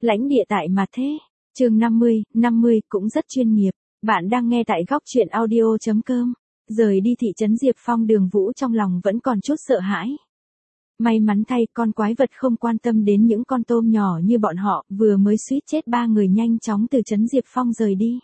Lãnh địa tại mà thế. Chương 50 cũng rất chuyên nghiệp. Bạn đang nghe tại góc truyện audio.com. Rời đi thị trấn Diệp Phong, Đường Vũ trong lòng vẫn còn chút sợ hãi. May mắn thay, con quái vật không quan tâm đến những con tôm nhỏ như bọn họ, vừa mới suýt chết 3 người nhanh chóng từ trấn Diệp Phong rời đi.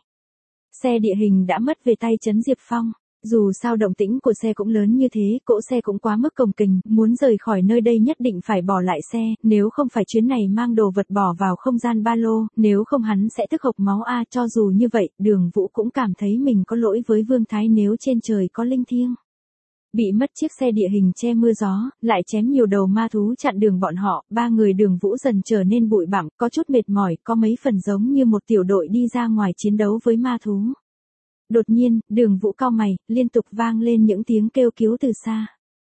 Xe địa hình đã mất về tay trấn Diệp Phong. Dù sao động tĩnh của xe cũng lớn như thế, cỗ xe cũng quá mức cồng kềnh, muốn rời khỏi nơi đây nhất định phải bỏ lại xe, nếu không phải chuyến này mang đồ vật bỏ vào không gian ba lô, nếu không hắn sẽ tức hộc máu a. Cho dù như vậy, Đường Vũ cũng cảm thấy mình có lỗi với Vương Thái nếu trên trời có linh thiêng. Bị mất chiếc xe địa hình che mưa gió, lại chém nhiều đầu ma thú chặn đường bọn họ, 3 người Đường Vũ dần trở nên bụi bặm, có chút mệt mỏi, có mấy phần giống như một tiểu đội đi ra ngoài chiến đấu với ma thú. Đột nhiên, Đường Vũ cau mày, liên tục vang lên những tiếng kêu cứu từ xa.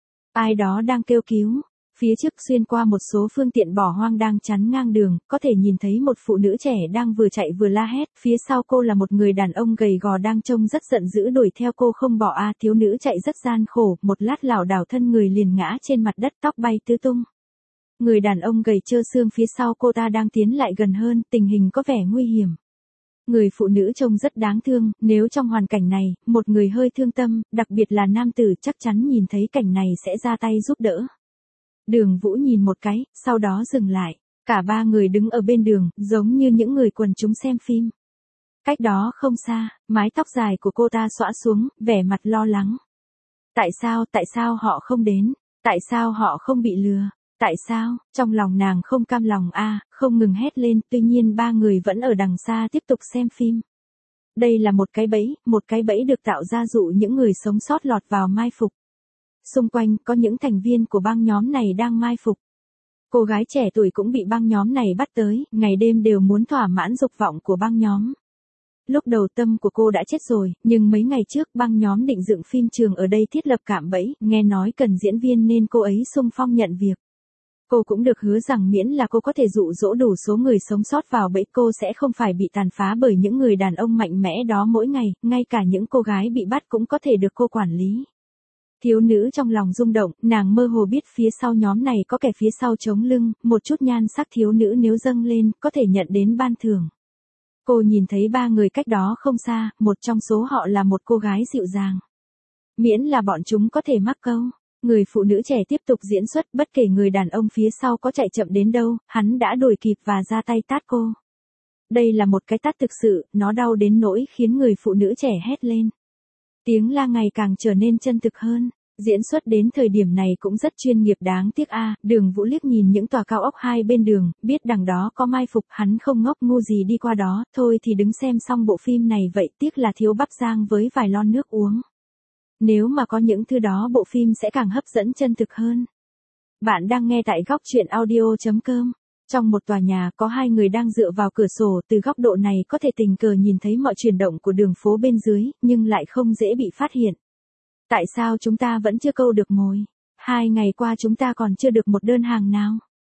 Ai đó đang kêu cứu. Phía trước xuyên qua một số phương tiện bỏ hoang đang chắn ngang đường, có thể nhìn thấy một phụ nữ trẻ đang vừa chạy vừa la hét, phía sau cô là một người đàn ông gầy gò đang trông rất giận dữ đuổi theo cô không bỏ a. Thiếu nữ chạy rất gian khổ, một lát lảo đảo thân người liền ngã trên mặt đất, tóc bay tứ tung. Người đàn ông gầy trơ xương phía sau cô ta đang tiến lại gần hơn, tình hình có vẻ nguy hiểm. Người phụ nữ trông rất đáng thương, nếu trong hoàn cảnh này, một người hơi thương tâm, đặc biệt là nam tử chắc chắn nhìn thấy cảnh này sẽ ra tay giúp đỡ. Đường Vũ nhìn một cái, sau đó dừng lại. Cả 3 người đứng ở bên đường, giống như những người quần chúng xem phim. Cách đó không xa, mái tóc dài của cô ta xõa xuống, vẻ mặt lo lắng. Tại sao họ không đến? Tại sao họ không bị lừa? Tại sao? Trong lòng nàng không cam lòng a, không ngừng hét lên, tuy nhiên 3 người vẫn ở đằng xa tiếp tục xem phim. Đây là một cái bẫy được tạo ra dụ những người sống sót lọt vào mai phục. Xung quanh có những thành viên của băng nhóm này đang mai phục. Cô gái trẻ tuổi cũng bị băng nhóm này bắt tới, ngày đêm đều muốn thỏa mãn dục vọng của băng nhóm. Lúc đầu tâm của cô đã chết rồi, nhưng mấy ngày trước băng nhóm định dựng phim trường ở đây thiết lập cạm bẫy, nghe nói cần diễn viên nên cô ấy xung phong nhận việc. Cô cũng được hứa rằng miễn là cô có thể dụ dỗ đủ số người sống sót vào bẫy cô sẽ không phải bị tàn phá bởi những người đàn ông mạnh mẽ đó mỗi ngày, ngay cả những cô gái bị bắt cũng có thể được cô quản lý. Thiếu nữ trong lòng rung động, nàng mơ hồ biết phía sau nhóm này có kẻ phía sau chống lưng, một chút nhan sắc thiếu nữ nếu dâng lên, có thể nhận đến ban thưởng. Cô nhìn thấy 3 người cách đó không xa, một trong số họ là một cô gái dịu dàng. Miễn là bọn chúng có thể mắc câu. Người phụ nữ trẻ tiếp tục diễn xuất, bất kể người đàn ông phía sau có chạy chậm đến đâu, hắn đã đuổi kịp và ra tay tát cô. Đây là một cái tát thực sự, nó đau đến nỗi khiến người phụ nữ trẻ hét lên. Tiếng la ngày càng trở nên chân thực hơn. Diễn xuất đến thời điểm này cũng rất chuyên nghiệp, đáng tiếc a. Đường Vũ liếc nhìn những tòa cao ốc hai bên đường, biết đằng đó có mai phục, hắn không ngốc ngu gì đi qua đó, thôi thì đứng xem xong bộ phim này vậy, tiếc là thiếu bắp rang với vài lon nước uống. Nếu mà có những thứ đó bộ phim sẽ càng hấp dẫn chân thực hơn. Bạn đang nghe tại góc truyện audio.com. Trong một tòa nhà có 2 người đang dựa vào cửa sổ, từ góc độ này có thể tình cờ nhìn thấy mọi chuyển động của đường phố bên dưới, nhưng lại không dễ bị phát hiện. Tại sao chúng ta vẫn chưa câu được mồi? 2 ngày qua chúng ta còn chưa được một đơn hàng nào.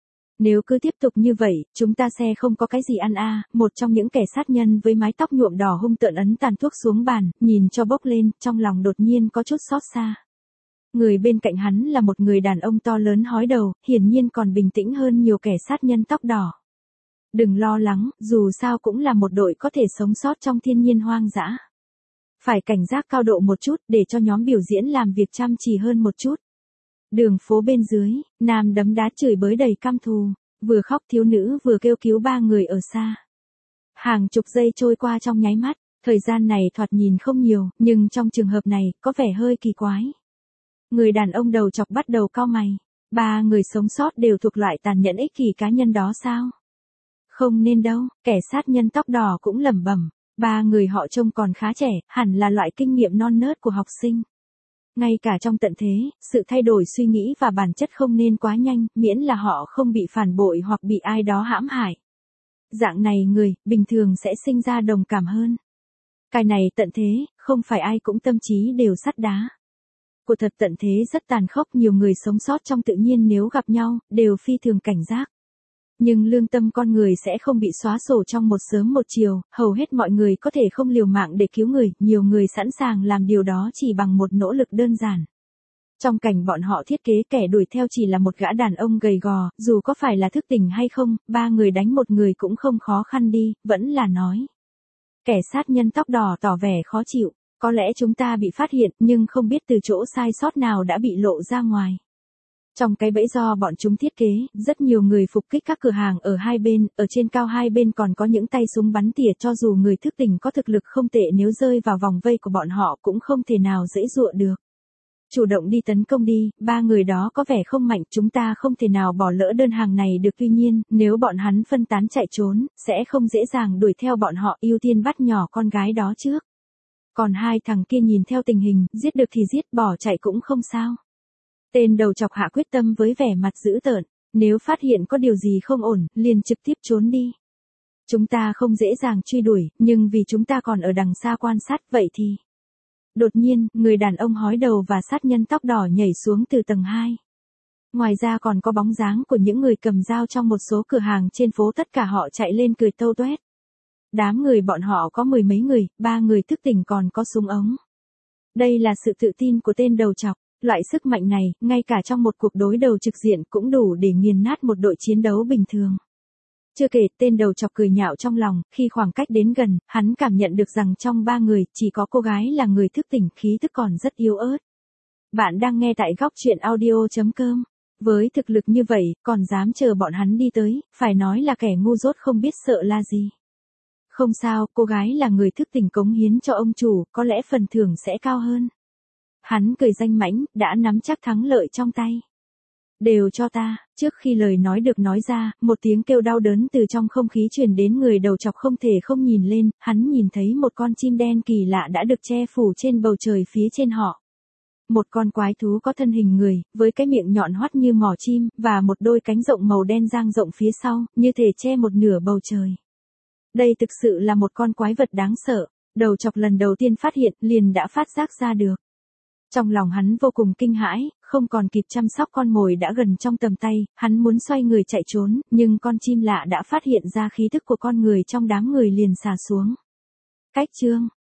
Nếu cứ tiếp tục như vậy, chúng ta sẽ không có cái gì ăn a. Một trong những kẻ sát nhân với mái tóc nhuộm đỏ hung tợn ấn tàn thuốc xuống bàn, nhìn cho bốc lên, trong lòng đột nhiên có chút xót xa. Người bên cạnh hắn là một người đàn ông to lớn hói đầu, hiển nhiên còn bình tĩnh hơn nhiều kẻ sát nhân tóc đỏ. Đừng lo lắng, dù sao cũng là một đội có thể sống sót trong thiên nhiên hoang dã. Phải cảnh giác cao độ một chút để cho nhóm biểu diễn làm việc chăm chỉ hơn một chút. Đường phố bên dưới, nam đấm đá chửi bới đầy căm thù, vừa khóc thiếu nữ vừa kêu cứu 3 người ở xa. Hàng chục giây trôi qua trong nháy mắt, thời gian này thoạt nhìn không nhiều, nhưng trong trường hợp này, có vẻ hơi kỳ quái. Người đàn ông đầu chọc bắt đầu cau mày. 3 người sống sót đều thuộc loại tàn nhẫn ích kỷ cá nhân đó sao? Không nên đâu, kẻ sát nhân tóc đỏ cũng lẩm bẩm. 3 người họ trông còn khá trẻ, hẳn là loại kinh nghiệm non nớt của học sinh. Ngay cả trong tận thế, sự thay đổi suy nghĩ và bản chất không nên quá nhanh, miễn là họ không bị phản bội hoặc bị ai đó hãm hại. Dạng này người, bình thường sẽ sinh ra đồng cảm hơn. Cái này tận thế, không phải ai cũng tâm trí đều sắt đá. Cuộc thật tận thế rất tàn khốc, nhiều người sống sót trong tự nhiên nếu gặp nhau, đều phi thường cảnh giác. Nhưng lương tâm con người sẽ không bị xóa sổ trong một sớm một chiều, hầu hết mọi người có thể không liều mạng để cứu người, nhiều người sẵn sàng làm điều đó chỉ bằng một nỗ lực đơn giản. Trong cảnh bọn họ thiết kế kẻ đuổi theo chỉ là một gã đàn ông gầy gò, dù có phải là thức tỉnh hay không, 3 người đánh một người cũng không khó khăn đi, vẫn là nói. Kẻ sát nhân tóc đỏ tỏ vẻ khó chịu, có lẽ chúng ta bị phát hiện nhưng không biết từ chỗ sai sót nào đã bị lộ ra ngoài. Trong cái bẫy do bọn chúng thiết kế, rất nhiều người phục kích các cửa hàng ở hai bên, ở trên cao hai bên còn có những tay súng bắn tỉa, cho dù người thức tỉnh có thực lực không tệ, nếu rơi vào vòng vây của bọn họ cũng không thể nào dễ dụa được. Chủ động đi tấn công đi, 3 người đó có vẻ không mạnh, chúng ta không thể nào bỏ lỡ đơn hàng này được, tuy nhiên, nếu bọn hắn phân tán chạy trốn, sẽ không dễ dàng đuổi theo bọn họ, ưu tiên bắt nhỏ con gái đó trước. Còn 2 thằng kia nhìn theo tình hình, giết được thì giết, bỏ chạy cũng không sao. Tên đầu chọc hạ quyết tâm với vẻ mặt dữ tợn, nếu phát hiện có điều gì không ổn, liền trực tiếp trốn đi. Chúng ta không dễ dàng truy đuổi, nhưng vì chúng ta còn ở đằng xa quan sát, vậy thì... Đột nhiên, người đàn ông hói đầu và sát nhân tóc đỏ nhảy xuống từ tầng 2. Ngoài ra còn có bóng dáng của những người cầm dao trong một số cửa hàng trên phố, tất cả họ chạy lên cười tâu toét. Đám người bọn họ có 10 mấy người, 3 người thức tỉnh còn có súng ống. Đây là sự tự tin của tên đầu chọc, loại sức mạnh này, ngay cả trong một cuộc đối đầu trực diện cũng đủ để nghiền nát một đội chiến đấu bình thường. Chưa kể, tên đầu chọc cười nhạo trong lòng, khi khoảng cách đến gần, hắn cảm nhận được rằng trong 3 người, chỉ có cô gái là người thức tỉnh, khí tức còn rất yếu ớt. Bạn đang nghe tại góc truyện audio.com. Với thực lực như vậy, còn dám chờ bọn hắn đi tới, phải nói là kẻ ngu dốt không biết sợ la gì. Không sao, cô gái là người thức tỉnh cống hiến cho ông chủ, có lẽ phần thưởng sẽ cao hơn. Hắn cười danh mãnh, đã nắm chắc thắng lợi trong tay. Đều cho ta, trước khi lời nói được nói ra, một tiếng kêu đau đớn từ trong không khí truyền đến, người đầu chọc không thể không nhìn lên, hắn nhìn thấy một con chim đen kỳ lạ đã được che phủ trên bầu trời phía trên họ. Một con quái thú có thân hình người, với cái miệng nhọn hoắt như mỏ chim, và một đôi cánh rộng màu đen dang rộng phía sau, như thể che một nửa bầu trời. Đây thực sự là một con quái vật đáng sợ, đầu chọc lần đầu tiên phát hiện, liền đã phát giác ra được. Trong lòng hắn vô cùng kinh hãi, không còn kịp chăm sóc con mồi đã gần trong tầm tay, hắn muốn xoay người chạy trốn, nhưng con chim lạ đã phát hiện ra khí tức của con người trong đám người liền xà xuống. Cách chương